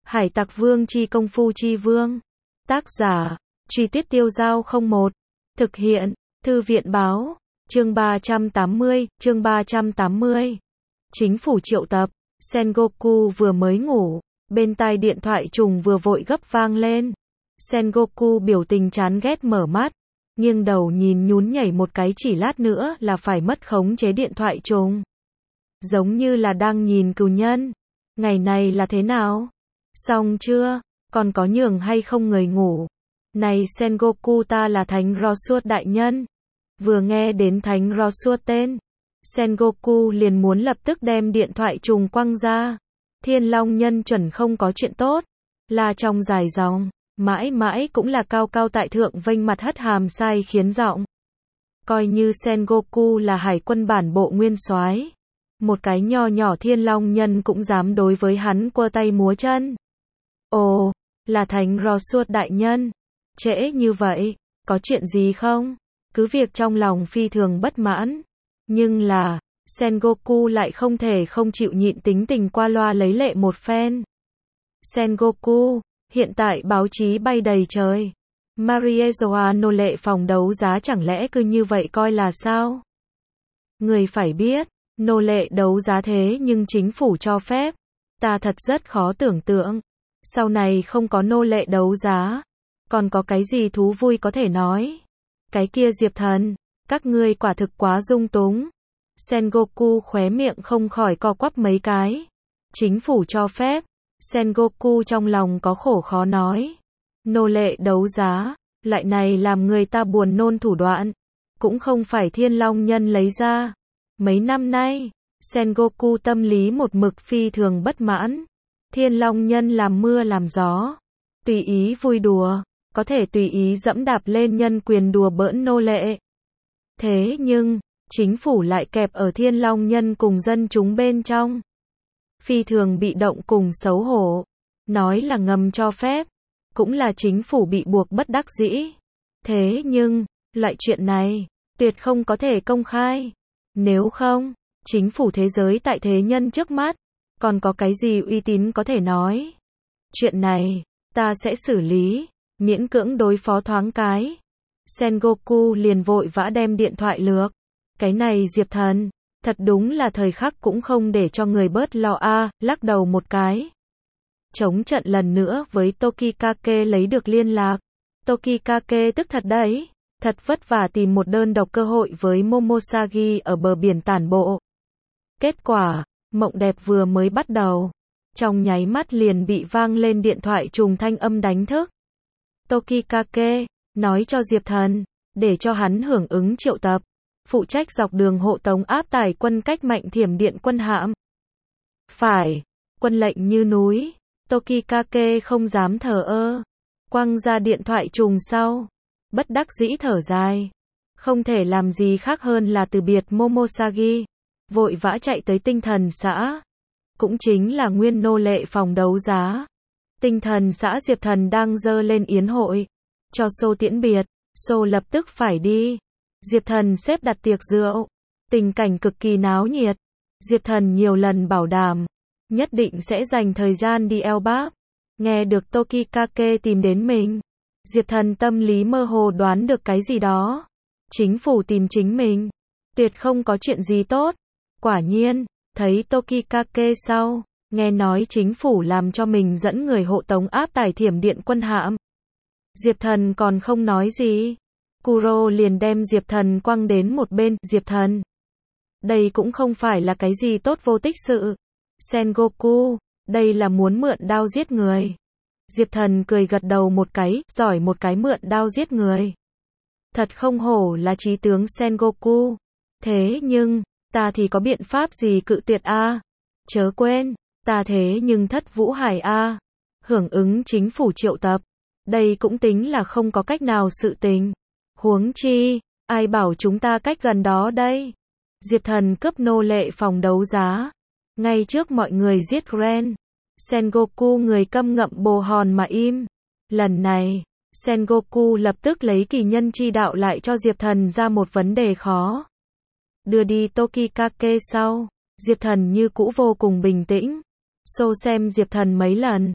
Hải Tặc Vương chi công phu chi vương. Tác giả, Truy Tuyết Tiêu Dao 01. Thực hiện, Thư viện báo. Chương 380. Chính phủ triệu tập. Sengoku vừa mới ngủ, bên tai điện thoại trùng vừa vội gấp vang lên. Sengoku biểu tình chán ghét mở mắt, nghiêng đầu nhìn nhún nhảy một cái, chỉ lát nữa là phải mất khống chế điện thoại trùng. Giống như là đang nhìn cừu nhân. Ngày này là thế nào? Xong chưa? Còn có nhường hay không người ngủ? Này Sengoku, ta là Thánh Rosuot đại nhân. Vừa nghe đến Thánh Rosuot tên, Sengoku liền muốn lập tức đem điện thoại trùng quăng ra. Thiên Long nhân chuẩn không có chuyện tốt. Là trong dài dòng, mãi mãi cũng là cao cao tại thượng, vênh mặt hất hàm sai khiến giọng. Coi như Sengoku là hải quân bản bộ nguyên soái, một cái nho nhỏ Thiên Long nhân cũng dám đối với hắn quơ tay múa chân. Ồ, là Thánh Rosuot đại nhân. Trễ như vậy, có chuyện gì không? Cứ việc trong lòng phi thường bất mãn, nhưng là, Sengoku lại không thể không chịu nhịn, tính tình qua loa lấy lệ một phen. Sengoku, hiện tại báo chí bay đầy trời. Mariejoa nô lệ phòng đấu giá chẳng lẽ cứ như vậy coi là sao? Người phải biết, nô lệ đấu giá thế nhưng chính phủ cho phép. Ta thật rất khó tưởng tượng. Sau này không có nô lệ đấu giá, còn có cái gì thú vui có thể nói? Cái kia Diệp Thần, các ngươi quả thực quá dung túng. Sengoku khóe miệng không khỏi co quắp mấy cái. Chính phủ cho phép. Sengoku trong lòng có khổ khó nói. Nô lệ đấu giá, loại này làm người ta buồn nôn thủ đoạn, cũng không phải Thiên Long nhân lấy ra. Mấy năm nay, Sengoku tâm lý một mực phi thường bất mãn. Thiên Long nhân làm mưa làm gió, tùy ý vui đùa, có thể tùy ý dẫm đạp lên nhân quyền, đùa bỡn nô lệ. Thế nhưng, chính phủ lại kẹp ở Thiên Long nhân cùng dân chúng bên trong. Phi thường bị động cùng xấu hổ. Nói là ngầm cho phép, cũng là chính phủ bị buộc bất đắc dĩ. Thế nhưng, loại chuyện này, tuyệt không có thể công khai. Nếu không, chính phủ thế giới tại thế nhân trước mắt, còn có cái gì uy tín có thể nói? Chuyện này, ta sẽ xử lý, miễn cưỡng đối phó thoáng cái. Sengoku liền vội vã đem điện thoại lược. Cái này Diệp Thần, thật đúng là thời khắc cũng không để cho người bớt lo a, lắc đầu một cái. Chống trận lần nữa với Tokikake lấy được liên lạc. Tokikake tức thật đấy, thật vất vả tìm một đơn độc cơ hội với Momosagi ở bờ biển tản bộ. Kết quả, mộng đẹp vừa mới bắt đầu, trong nháy mắt liền bị vang lên điện thoại trùng thanh âm đánh thức. Tokikake nói cho Diệp Thần, để cho hắn hưởng ứng triệu tập, phụ trách dọc đường hộ tống áp tải quân cách mạnh thiểm điện quân hạm. Phải, quân lệnh như núi. Tokikake không dám thờ ơ, quăng ra điện thoại trùng sau, bất đắc dĩ thở dài, không thể làm gì khác hơn là từ biệt Momosagi, vội vã chạy tới Tinh Thần xã, cũng chính là nguyên nô lệ phòng đấu giá. Tinh Thần xã Diệp Thần đang dơ lên yến hội, cho Sô tiễn biệt, Sô lập tức phải đi. Diệp Thần xếp đặt tiệc rượu, tình cảnh cực kỳ náo nhiệt. Diệp Thần nhiều lần bảo đảm, nhất định sẽ dành thời gian đi eo bác. Nghe được Tokikake tìm đến mình, Diệp Thần tâm lý mơ hồ đoán được cái gì đó. Chính phủ tìm chính mình, tuyệt không có chuyện gì tốt. Quả nhiên, thấy Tokikake sau, nghe nói chính phủ làm cho mình dẫn người hộ tống áp tải thiểm điện quân hạm. Diệp Thần còn không nói gì, Kuro liền đem Diệp Thần quăng đến một bên. Diệp Thần, đây cũng không phải là cái gì tốt vô tích sự. Sengoku, đây là muốn mượn đao giết người. Diệp Thần cười gật đầu một cái, giỏi một cái mượn đao giết người. Thật không hổ là chí tướng Sengoku. Thế nhưng, ta thì có biện pháp gì cự tuyệt a? Chớ quên, ta thế nhưng Thất Vũ Hải a. Hưởng ứng chính phủ triệu tập. Đây cũng tính là không có cách nào sự tình. Huống chi, ai bảo chúng ta cách gần đó đây? Diệp Thần cướp nô lệ phòng đấu giá, ngay trước mọi người giết Ren. Sengoku người câm ngậm bồ hòn mà im. Lần này, Sengoku lập tức lấy kỳ nhân chi đạo lại cho Diệp Thần ra một vấn đề khó. Đưa đi Tokikake sau, Diệp Thần như cũ vô cùng bình tĩnh. Sô xem Diệp Thần mấy lần,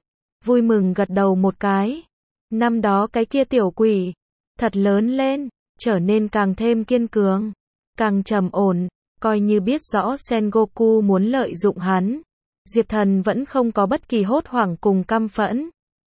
vui mừng gật đầu một cái. Năm đó cái kia tiểu quỷ, thật lớn lên, trở nên càng thêm kiên cường, càng trầm ổn, coi như biết rõ Sengoku muốn lợi dụng hắn. Diệp Thần vẫn không có bất kỳ hốt hoảng cùng căm phẫn.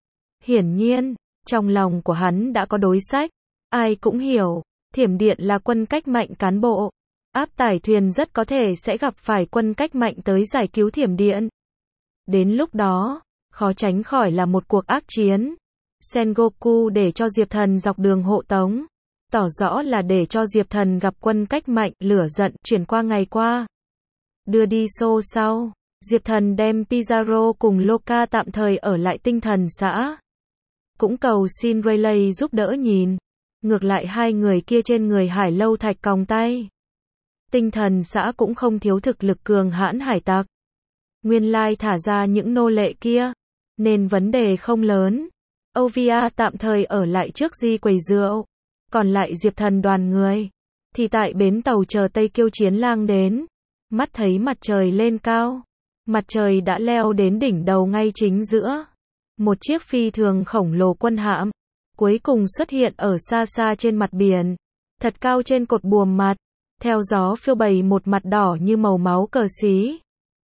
Hiển nhiên, trong lòng của hắn đã có đối sách, ai cũng hiểu, Thiểm Điện là quân cách mạnh cán bộ, áp tải thuyền rất có thể sẽ gặp phải quân cách mạnh tới giải cứu Thiểm Điện. Đến lúc đó, khó tránh khỏi là một cuộc ác chiến. Sengoku để cho Diệp Thần dọc đường hộ tống, tỏ rõ là để cho Diệp Thần gặp quân cách mạnh, lửa giận chuyển qua ngày qua. Đưa đi xô sau, Diệp Thần đem Pizarro cùng Loka tạm thời ở lại tinh thần xã. Cũng cầu xin Rayleigh giúp đỡ nhìn. Ngược lại hai người kia trên người Hải Lâu Thạch còng tay. Tinh thần xã cũng không thiếu thực lực cường hãn hải tặc. Nguyên lai thả ra những nô lệ kia, nên vấn đề không lớn. Ovia tạm thời ở lại trước di quầy rượu. Còn lại Diệp Thần đoàn người, thì tại bến tàu chờ Tây Kiêu Chiến Lang đến. Mắt thấy mặt trời lên cao. Mặt trời đã leo đến đỉnh đầu ngay chính giữa. Một chiếc phi thường khổng lồ quân hạm, cuối cùng xuất hiện ở xa xa trên mặt biển. Thật cao trên cột buồm mặt, theo gió phiêu bày một mặt đỏ như màu máu cờ xí.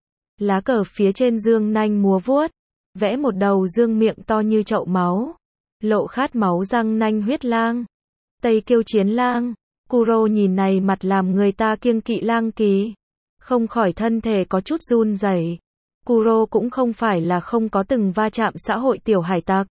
Lá cờ phía trên dương nanh múa vuốt, vẽ một đầu dương miệng to như chậu máu. Lộ khát máu răng nanh huyết lang. Tây Kiêu Chiến Lang, Kuro nhìn này mặt làm người ta kiêng kỵ lang kỳ. Không khỏi thân thể có chút run rẩy. Kuro cũng không phải là không có từng va chạm xã hội tiểu hải tặc.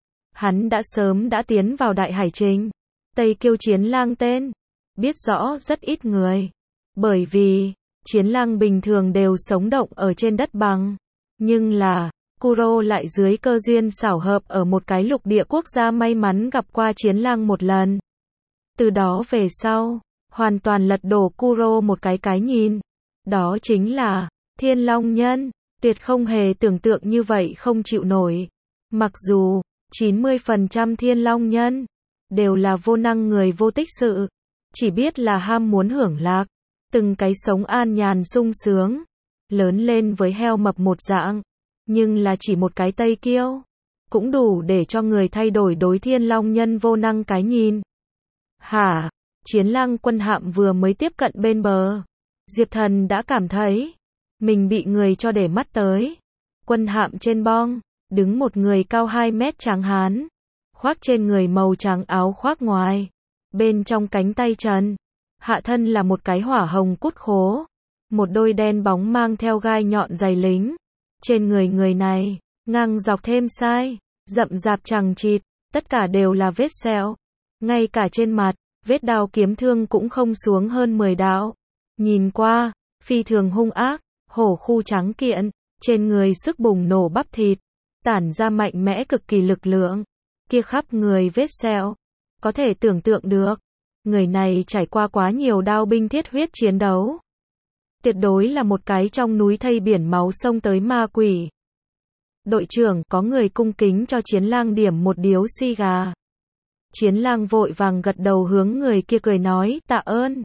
Hắn đã sớm đã tiến vào đại hải trình. Tây Kiêu Chiến Lang tên, biết rõ rất ít người. Bởi vì, chiến lang bình thường đều sống động ở trên đất bằng. Nhưng là, Kuro lại dưới cơ duyên xảo hợp ở một cái lục địa quốc gia may mắn gặp qua chiến lang một lần. Từ đó về sau, hoàn toàn lật đổ Kuro một cái nhìn. Đó chính là, Thiên Long Nhân, tuyệt không hề tưởng tượng như vậy không chịu nổi. Mặc dù, 90% Thiên Long Nhân, đều là vô năng người vô tích sự. Chỉ biết là ham muốn hưởng lạc, từng cái sống an nhàn sung sướng, lớn lên với heo mập một dạng. Nhưng là chỉ một cái Tây Kiêu, cũng đủ để cho người thay đổi đối Thiên Long Nhân vô năng cái nhìn. Hả? Chiến lang quân hạm vừa mới tiếp cận bên bờ, Diệp Thần đã cảm thấy mình bị người cho để mắt tới. Quân hạm trên bong, đứng một người cao 2 mét tráng hán, khoác trên người màu trắng áo khoác ngoài, bên trong cánh tay trần, hạ thân là một cái hỏa hồng cút khố, một đôi đen bóng mang theo gai nhọn giày lính. Trên người người này, ngang dọc thêm sai, rậm rạp chằng chịt, tất cả đều là vết sẹo. Ngay cả trên mặt, vết đao kiếm thương cũng không xuống hơn 10 đạo. Nhìn qua, phi thường hung ác, hổ khu trắng kiện, trên người sức bùng nổ bắp thịt, tản ra mạnh mẽ cực kỳ lực lượng. Kia khắp người vết sẹo, có thể tưởng tượng được, người này trải qua quá nhiều đao binh thiết huyết chiến đấu. Tuyệt đối là một cái trong núi thây biển máu sông tới ma quỷ. Đội trưởng, có người cung kính cho chiến lang điểm một điếu xi gà. Chiến lang vội vàng gật đầu hướng người kia cười nói, tạ ơn.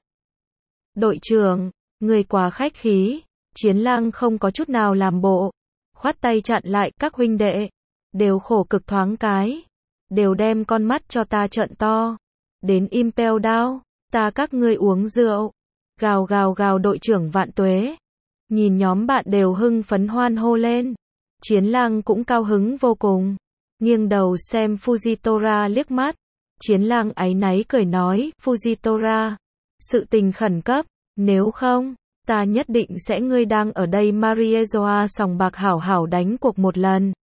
Đội trưởng, người quá khách khí. Chiến lang không có chút nào làm bộ, khoát tay chặn lại, các huynh đệ, đều khổ cực thoáng cái, đều đem con mắt cho ta trợn to. Đến Impel Down, ta các ngươi uống rượu. Gào gào gào, đội trưởng vạn tuế. Nhìn nhóm bạn đều hưng phấn hoan hô lên. Chiến lang cũng cao hứng vô cùng. Nghiêng đầu xem Fujitora liếc mắt. Chiến lang áy náy cười nói, Fujitora, sự tình khẩn cấp, nếu không, ta nhất định sẽ ngươi đang ở đây Mariezoa sòng bạc hảo hảo đánh cuộc một lần.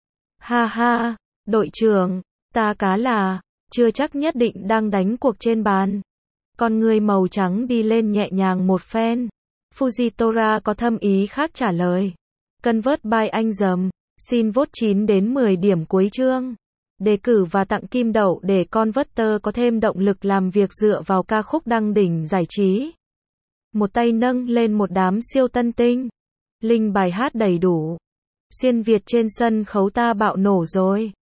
Ha ha, đội trưởng, ta cá là, chưa chắc nhất định đang đánh cuộc trên bàn. Con người màu trắng đi lên nhẹ nhàng một phen. Fujitora có thâm ý khác trả lời. Convert by anh dầm, xin vote 9 đến 10 điểm cuối chương. Đề cử và tặng kim đậu để Converter có thêm động lực làm việc dựa vào ca khúc đăng đỉnh giải trí. Một tay nâng lên một đám siêu tân tinh. Link bài hát đầy đủ. Xuyên Việt trên sân khấu ta bạo nổ rồi.